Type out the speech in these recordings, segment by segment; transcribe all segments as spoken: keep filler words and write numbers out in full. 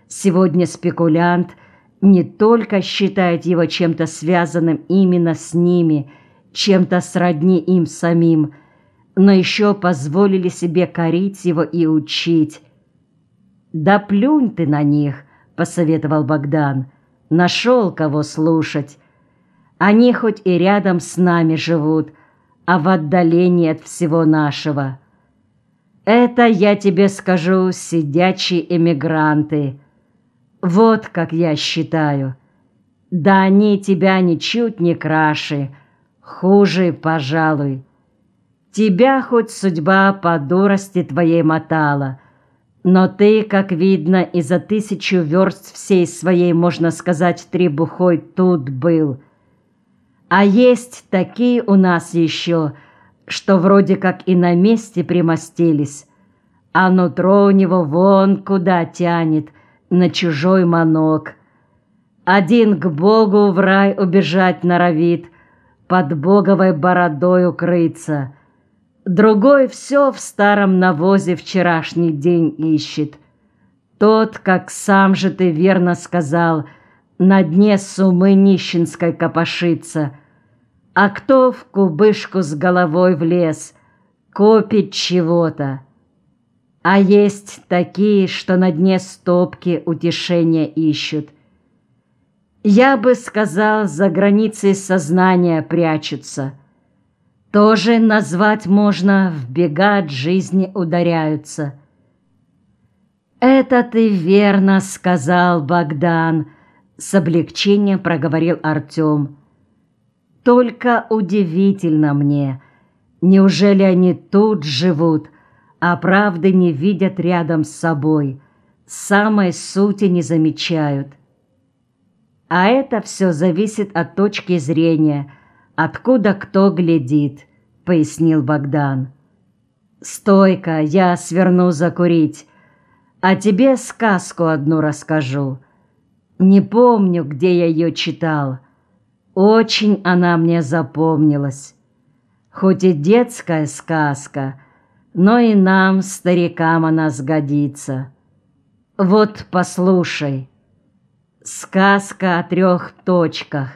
Сегодня спекулянт не только считает его чем-то связанным именно с ними, чем-то сродни им самим, но еще позволили себе корить его и учить. «Да плюнь ты на них», — посоветовал Богдан, — «нашел кого слушать. Они хоть и рядом с нами живут, а в отдалении от всего нашего. Это, я тебе скажу, сидячие эмигранты. Вот как я считаю. Да они тебя ничуть не краше, хуже, пожалуй. Тебя хоть судьба по дурости твоей мотала, но ты, как видно, и за тысячу верст всей своей, можно сказать, требухой тут был. А есть такие у нас еще, что вроде как и на месте примостились, а нутро у него вон куда тянет, на чужой манок. Один к Богу в рай убежать норовит, под боговой бородой укрыться, другой все в старом навозе вчерашний день ищет. Тот, как сам же ты верно сказал, на дне сумы нищенской копошится, а кто в кубышку с головой влез, копит чего-то. А есть такие, что на дне стопки утешения ищут. Я бы сказал, за границей сознания прячутся. Тоже назвать можно, в бега от жизни ударяются. «Это ты верно сказал, Богдан», — с облегчением проговорил Артем. «Только удивительно мне, неужели они тут живут, а правды не видят рядом с собой, самой сути не замечают?» А это все зависит от точки зрения, откуда кто глядит, — пояснил Богдан. «Стой-ка, я сверну закурить, а тебе сказку одну расскажу. Не помню, где я ее читал. Очень она мне запомнилась. Хоть и детская сказка, но и нам, старикам, она сгодится. Вот послушай. Сказка о трех точках.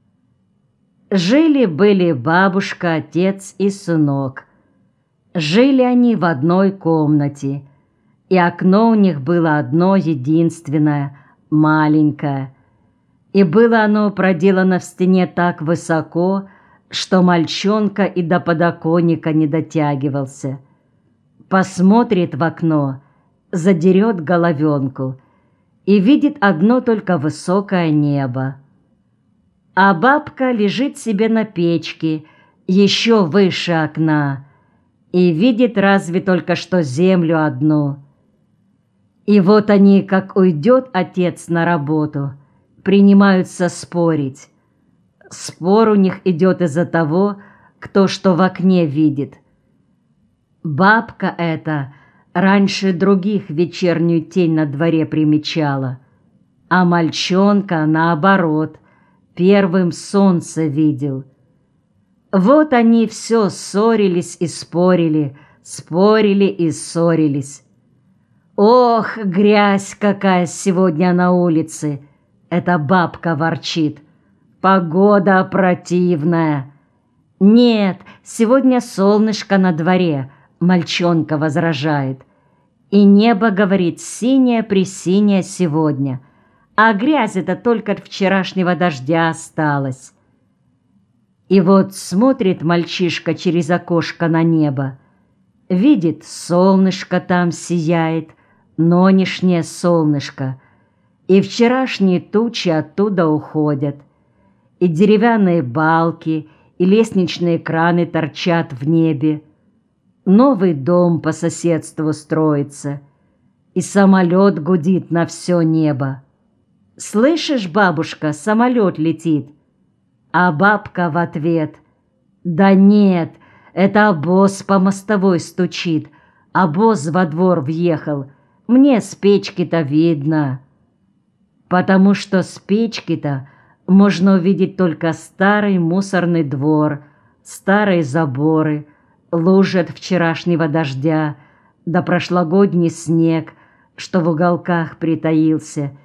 Жили-были бабушка, отец и сынок. Жили они в одной комнате, и окно у них было одно единственное, маленькое. И было оно проделано в стене так высоко, что мальчонка и до подоконника не дотягивался. Посмотрит в окно, задерет головенку и видит одно только высокое небо. А бабка лежит себе на печке, еще выше окна, и видит разве только что землю одну. И вот они, как уйдет отец на работу, принимаются спорить. Спор у них идет из-за того, кто что в окне видит. Бабка эта раньше других вечернюю тень на дворе примечала, а мальчонка, наоборот, первым солнце видел. Вот они все ссорились и спорили, спорили и ссорились. «Ох, грязь какая сегодня на улице!» — эта бабка ворчит. «Погода противная!» «Нет, сегодня солнышко на дворе», — мальчонка возражает. «И небо, говорит, синее-пресинее сегодня, а грязь-то только от вчерашнего дождя осталась». И вот смотрит мальчишка через окошко на небо, видит, солнышко там сияет, нонешнее солнышко, и вчерашние тучи оттуда уходят, и деревянные балки, и лестничные краны торчат в небе. Новый дом по соседству строится, и самолет гудит на все небо. «Слышишь, бабушка, самолет летит?» А бабка в ответ: «Да нет, это обоз по мостовой стучит, обоз во двор въехал, мне с печки-то видно». Потому что с печки-то можно увидеть только старый мусорный двор, старые заборы, лужи от вчерашнего дождя, да прошлогодний снег, что в уголках притаился